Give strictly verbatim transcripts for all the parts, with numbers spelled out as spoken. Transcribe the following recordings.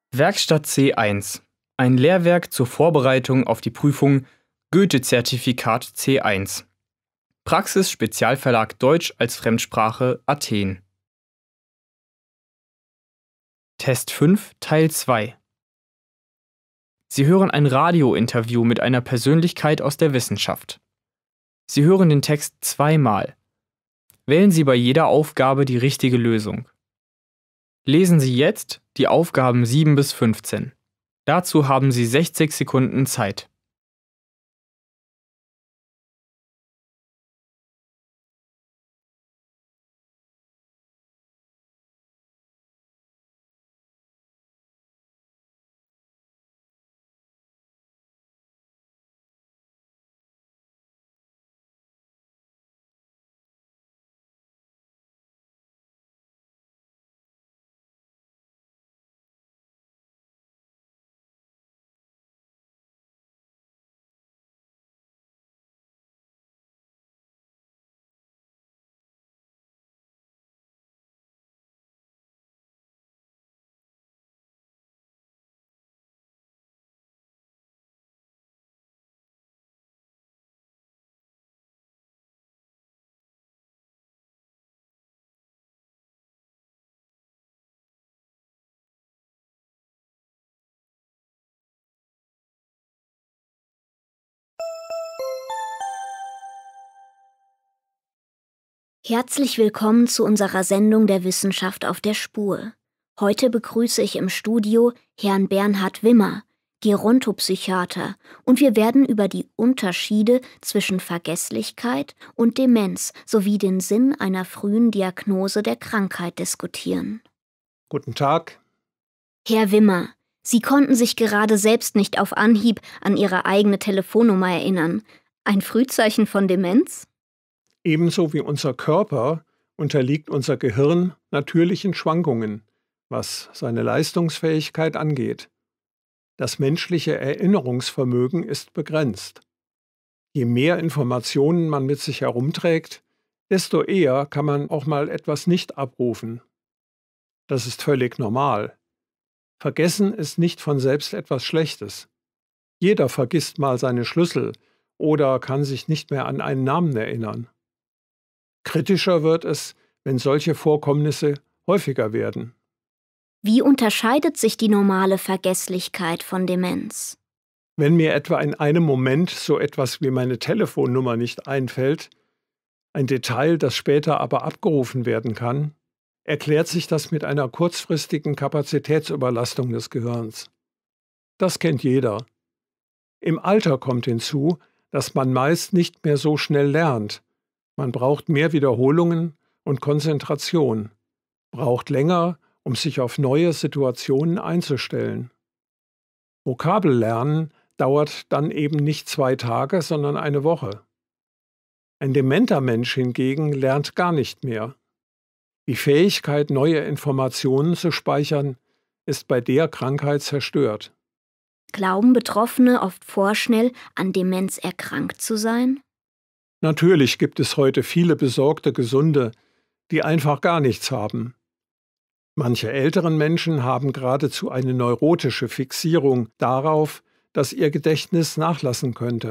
Werkstatt C eins. Ein Lehrwerk zur Vorbereitung auf die Prüfung Goethe-Zertifikat C eins. Praxis Spezialverlag Deutsch als Fremdsprache Athen. Test fünf Teil zwei. Sie hören ein Radiointerview mit einer Persönlichkeit aus der Wissenschaft. Sie hören den Text zweimal. Wählen Sie bei jeder Aufgabe die richtige Lösung. Lesen Sie jetzt die Aufgaben sieben bis fünfzehn. Dazu haben Sie sechzig Sekunden Zeit. Herzlich willkommen zu unserer Sendung der Wissenschaft auf der Spur. Heute begrüße ich im Studio Herrn Bernhard Wimmer, Gerontopsychiater, und wir werden über die Unterschiede zwischen Vergesslichkeit und Demenz sowie den Sinn einer frühen Diagnose der Krankheit diskutieren. Guten Tag. Herr Wimmer, Sie konnten sich gerade selbst nicht auf Anhieb an Ihre eigene Telefonnummer erinnern. Ein Frühzeichen von Demenz? Ebenso wie unser Körper unterliegt unser Gehirn natürlichen Schwankungen, was seine Leistungsfähigkeit angeht. Das menschliche Erinnerungsvermögen ist begrenzt. Je mehr Informationen man mit sich herumträgt, desto eher kann man auch mal etwas nicht abrufen. Das ist völlig normal. Vergessen ist nicht von selbst etwas Schlechtes. Jeder vergisst mal seine Schlüssel oder kann sich nicht mehr an einen Namen erinnern. Kritischer wird es, wenn solche Vorkommnisse häufiger werden. Wie unterscheidet sich die normale Vergesslichkeit von Demenz? Wenn mir etwa in einem Moment so etwas wie meine Telefonnummer nicht einfällt, ein Detail, das später aber abgerufen werden kann, erklärt sich das mit einer kurzfristigen Kapazitätsüberlastung des Gehirns. Das kennt jeder. Im Alter kommt hinzu, dass man meist nicht mehr so schnell lernt. Man braucht mehr Wiederholungen und Konzentration, braucht länger, um sich auf neue Situationen einzustellen. Vokabellernen dauert dann eben nicht zwei Tage, sondern eine Woche. Ein dementer Mensch hingegen lernt gar nicht mehr. Die Fähigkeit, neue Informationen zu speichern, ist bei der Krankheit zerstört. Glauben Betroffene oft vorschnell, an Demenz erkrankt zu sein? Natürlich gibt es heute viele besorgte Gesunde, die einfach gar nichts haben. Manche älteren Menschen haben geradezu eine neurotische Fixierung darauf, dass ihr Gedächtnis nachlassen könnte.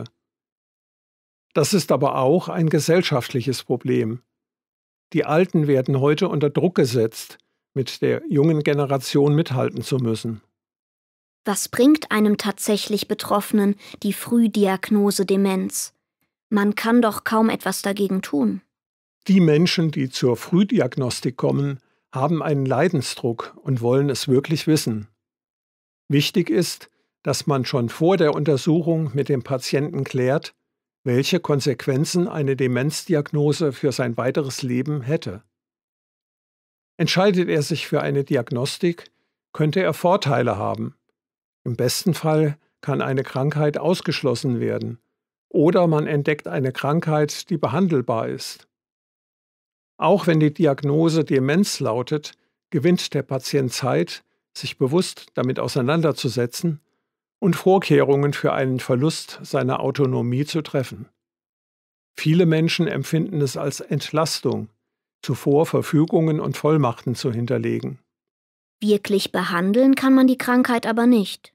Das ist aber auch ein gesellschaftliches Problem. Die Alten werden heute unter Druck gesetzt, mit der jungen Generation mithalten zu müssen. Was bringt einem tatsächlich Betroffenen die Frühdiagnose Demenz? Man kann doch kaum etwas dagegen tun. Die Menschen, die zur Frühdiagnostik kommen, haben einen Leidensdruck und wollen es wirklich wissen. Wichtig ist, dass man schon vor der Untersuchung mit dem Patienten klärt, welche Konsequenzen eine Demenzdiagnose für sein weiteres Leben hätte. Entscheidet er sich für eine Diagnostik, könnte er Vorteile haben. Im besten Fall kann eine Krankheit ausgeschlossen werden. Oder man entdeckt eine Krankheit, die behandelbar ist. Auch wenn die Diagnose Demenz lautet, gewinnt der Patient Zeit, sich bewusst damit auseinanderzusetzen und Vorkehrungen für einen Verlust seiner Autonomie zu treffen. Viele Menschen empfinden es als Entlastung, zuvor Verfügungen und Vollmachten zu hinterlegen. Wirklich behandeln kann man die Krankheit aber nicht.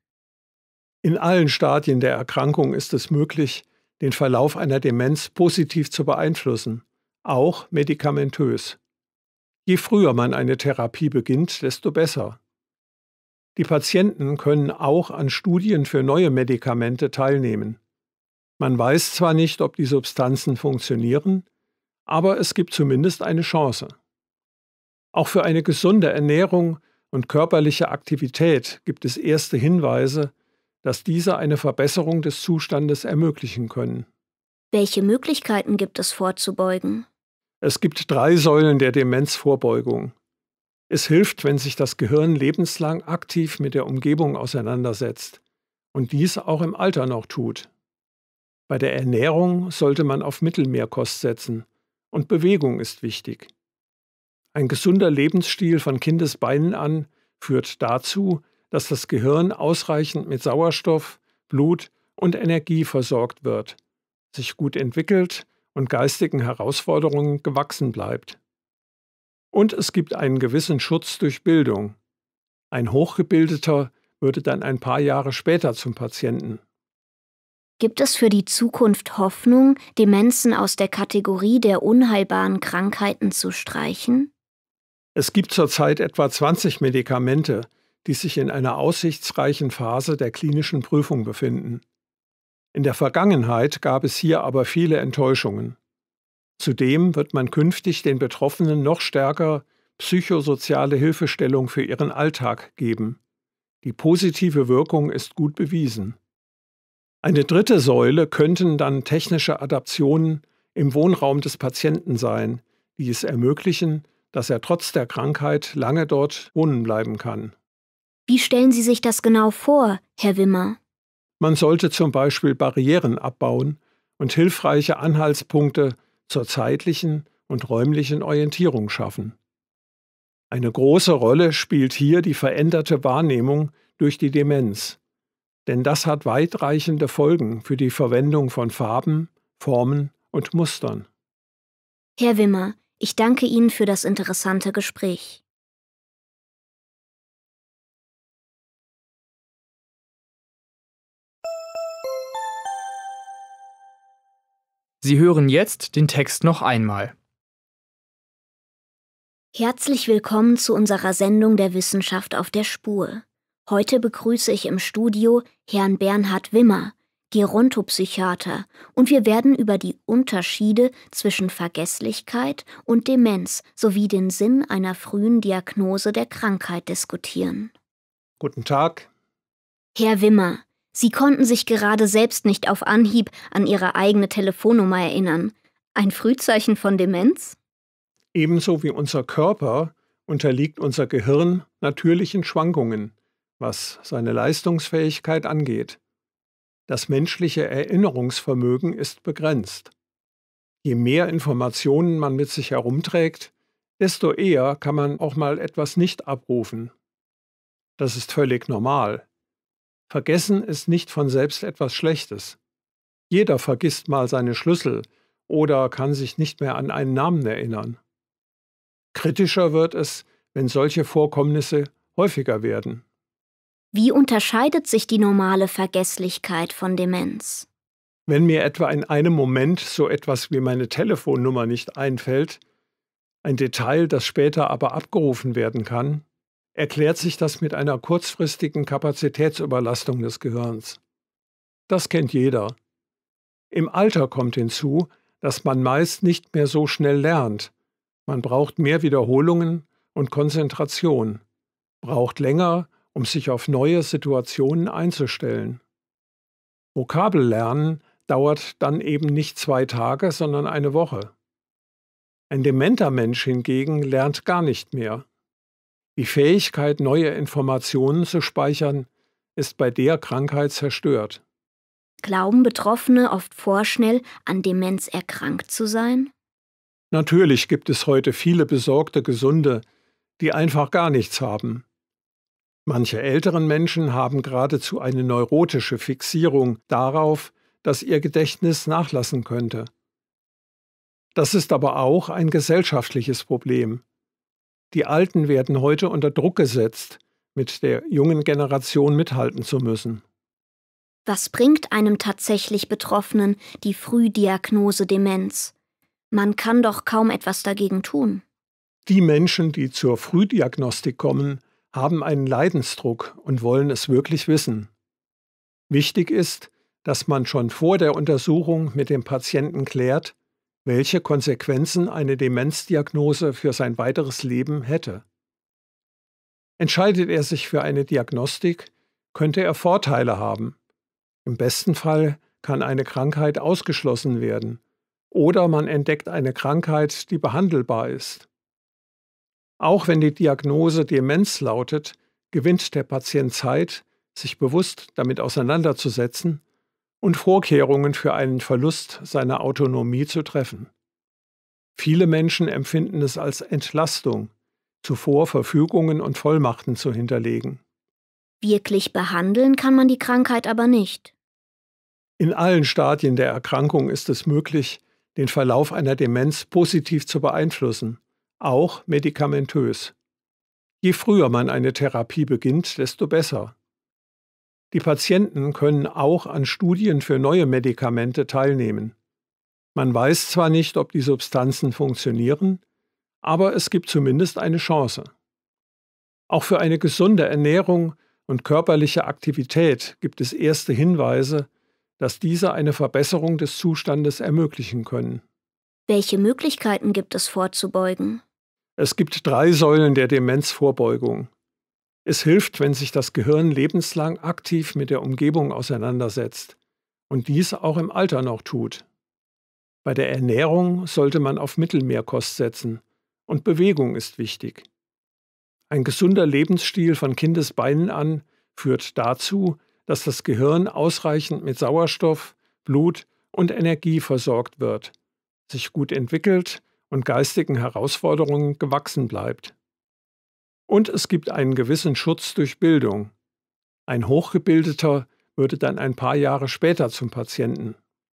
In allen Stadien der Erkrankung ist es möglich, den Verlauf einer Demenz positiv zu beeinflussen, auch medikamentös. Je früher man eine Therapie beginnt, desto besser. Die Patienten können auch an Studien für neue Medikamente teilnehmen. Man weiß zwar nicht, ob die Substanzen funktionieren, aber es gibt zumindest eine Chance. Auch für eine gesunde Ernährung und körperliche Aktivität gibt es erste Hinweise, dass diese eine Verbesserung des Zustandes ermöglichen können. Welche Möglichkeiten gibt es vorzubeugen? Es gibt drei Säulen der Demenzvorbeugung. Es hilft, wenn sich das Gehirn lebenslang aktiv mit der Umgebung auseinandersetzt und dies auch im Alter noch tut. Bei der Ernährung sollte man auf Mittelmeerkost setzen und Bewegung ist wichtig. Ein gesunder Lebensstil von Kindesbeinen an führt dazu, dass das Gehirn ausreichend mit Sauerstoff, Blut und Energie versorgt wird, sich gut entwickelt und geistigen Herausforderungen gewachsen bleibt. Und es gibt einen gewissen Schutz durch Bildung. Ein Hochgebildeter würde dann ein paar Jahre später zum Patienten. Gibt es für die Zukunft Hoffnung, Demenzen aus der Kategorie der unheilbaren Krankheiten zu streichen? Es gibt zurzeit etwa zwanzig Medikamente, die sich in einer aussichtsreichen Phase der klinischen Prüfung befinden. In der Vergangenheit gab es hier aber viele Enttäuschungen. Zudem wird man künftig den Betroffenen noch stärker psychosoziale Hilfestellung für ihren Alltag geben. Die positive Wirkung ist gut bewiesen. Eine dritte Säule könnten dann technische Adaptionen im Wohnraum des Patienten sein, die es ermöglichen, dass er trotz der Krankheit lange dort wohnen bleiben kann. Wie stellen Sie sich das genau vor, Herr Wimmer? Man sollte zum Beispiel Barrieren abbauen und hilfreiche Anhaltspunkte zur zeitlichen und räumlichen Orientierung schaffen. Eine große Rolle spielt hier die veränderte Wahrnehmung durch die Demenz, denn das hat weitreichende Folgen für die Verwendung von Farben, Formen und Mustern. Herr Wimmer, ich danke Ihnen für das interessante Gespräch. Sie hören jetzt den Text noch einmal. Herzlich willkommen zu unserer Sendung der Wissenschaft auf der Spur. Heute begrüße ich im Studio Herrn Bernhard Wimmer, Gerontopsychiater, und wir werden über die Unterschiede zwischen Vergesslichkeit und Demenz sowie den Sinn einer frühen Diagnose der Krankheit diskutieren. Guten Tag. Herr Wimmer, Sie konnten sich gerade selbst nicht auf Anhieb an Ihre eigene Telefonnummer erinnern. Ein Frühzeichen von Demenz? Ebenso wie unser Körper unterliegt unser Gehirn natürlichen Schwankungen, was seine Leistungsfähigkeit angeht. Das menschliche Erinnerungsvermögen ist begrenzt. Je mehr Informationen man mit sich herumträgt, desto eher kann man auch mal etwas nicht abrufen. Das ist völlig normal. Vergessen ist nicht von selbst etwas Schlechtes. Jeder vergisst mal seine Schlüssel oder kann sich nicht mehr an einen Namen erinnern. Kritischer wird es, wenn solche Vorkommnisse häufiger werden. Wie unterscheidet sich die normale Vergesslichkeit von Demenz? Wenn mir etwa in einem Moment so etwas wie meine Telefonnummer nicht einfällt, ein Detail, das später aber abgerufen werden kann, erklärt sich das mit einer kurzfristigen Kapazitätsüberlastung des Gehirns. Das kennt jeder. Im Alter kommt hinzu, dass man meist nicht mehr so schnell lernt. Man braucht mehr Wiederholungen und Konzentration, braucht länger, um sich auf neue Situationen einzustellen. Vokabellernen dauert dann eben nicht zwei Tage, sondern eine Woche. Ein dementer Mensch hingegen lernt gar nicht mehr. Die Fähigkeit, neue Informationen zu speichern, ist bei der Krankheit zerstört. Glauben Betroffene oft vorschnell, an Demenz erkrankt zu sein? Natürlich gibt es heute viele besorgte Gesunde, die einfach gar nichts haben. Manche älteren Menschen haben geradezu eine neurotische Fixierung darauf, dass ihr Gedächtnis nachlassen könnte. Das ist aber auch ein gesellschaftliches Problem. Die Alten werden heute unter Druck gesetzt, mit der jungen Generation mithalten zu müssen. Was bringt einem tatsächlich Betroffenen die Frühdiagnose Demenz? Man kann doch kaum etwas dagegen tun. Die Menschen, die zur Frühdiagnostik kommen, haben einen Leidensdruck und wollen es wirklich wissen. Wichtig ist, dass man schon vor der Untersuchung mit dem Patienten klärt, welche Konsequenzen eine Demenzdiagnose für sein weiteres Leben hätte. Entscheidet er sich für eine Diagnostik, könnte er Vorteile haben. Im besten Fall kann eine Krankheit ausgeschlossen werden oder man entdeckt eine Krankheit, die behandelbar ist. Auch wenn die Diagnose Demenz lautet, gewinnt der Patient Zeit, sich bewusst damit auseinanderzusetzen und Vorkehrungen für einen Verlust seiner Autonomie zu treffen. Viele Menschen empfinden es als Entlastung, zuvor Verfügungen und Vollmachten zu hinterlegen. Wirklich behandeln kann man die Krankheit aber nicht. In allen Stadien der Erkrankung ist es möglich, den Verlauf einer Demenz positiv zu beeinflussen, auch medikamentös. Je früher man eine Therapie beginnt, desto besser. Die Patienten können auch an Studien für neue Medikamente teilnehmen. Man weiß zwar nicht, ob die Substanzen funktionieren, aber es gibt zumindest eine Chance. Auch für eine gesunde Ernährung und körperliche Aktivität gibt es erste Hinweise, dass diese eine Verbesserung des Zustandes ermöglichen können. Welche Möglichkeiten gibt es vorzubeugen? Es gibt drei Säulen der Demenzvorbeugung. Es hilft, wenn sich das Gehirn lebenslang aktiv mit der Umgebung auseinandersetzt und dies auch im Alter noch tut. Bei der Ernährung sollte man auf Mittelmeerkost setzen und Bewegung ist wichtig. Ein gesunder Lebensstil von Kindesbeinen an führt dazu, dass das Gehirn ausreichend mit Sauerstoff, Blut und Energie versorgt wird, sich gut entwickelt und geistigen Herausforderungen gewachsen bleibt. Und es gibt einen gewissen Schutz durch Bildung. Ein Hochgebildeter würde dann ein paar Jahre später zum Patienten.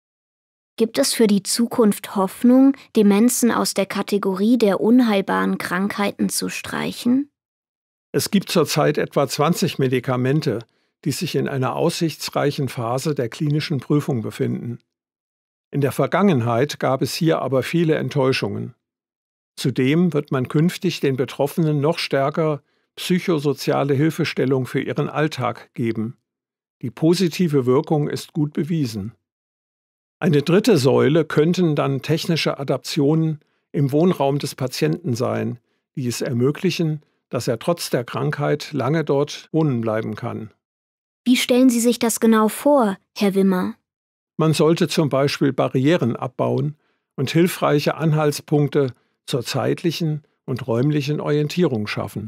Gibt es für die Zukunft Hoffnung, Demenzen aus der Kategorie der unheilbaren Krankheiten zu streichen? Es gibt zurzeit etwa zwanzig Medikamente, die sich in einer aussichtsreichen Phase der klinischen Prüfung befinden. In der Vergangenheit gab es hier aber viele Enttäuschungen. Zudem wird man künftig den Betroffenen noch stärker psychosoziale Hilfestellung für ihren Alltag geben. Die positive Wirkung ist gut bewiesen. Eine dritte Säule könnten dann technische Adaptionen im Wohnraum des Patienten sein, die es ermöglichen, dass er trotz der Krankheit lange dort wohnen bleiben kann. Wie stellen Sie sich das genau vor, Herr Wimmer? Man sollte zum Beispiel Barrieren abbauen und hilfreiche Anhaltspunkte zur zeitlichen und räumlichen Orientierung schaffen.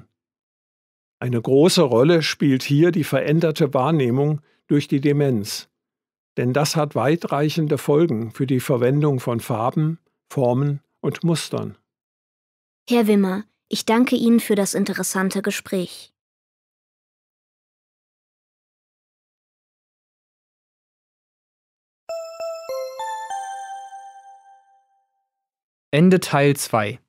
Eine große Rolle spielt hier die veränderte Wahrnehmung durch die Demenz, denn das hat weitreichende Folgen für die Verwendung von Farben, Formen und Mustern. Herr Wimmer, ich danke Ihnen für das interessante Gespräch. Ende Teil zwei.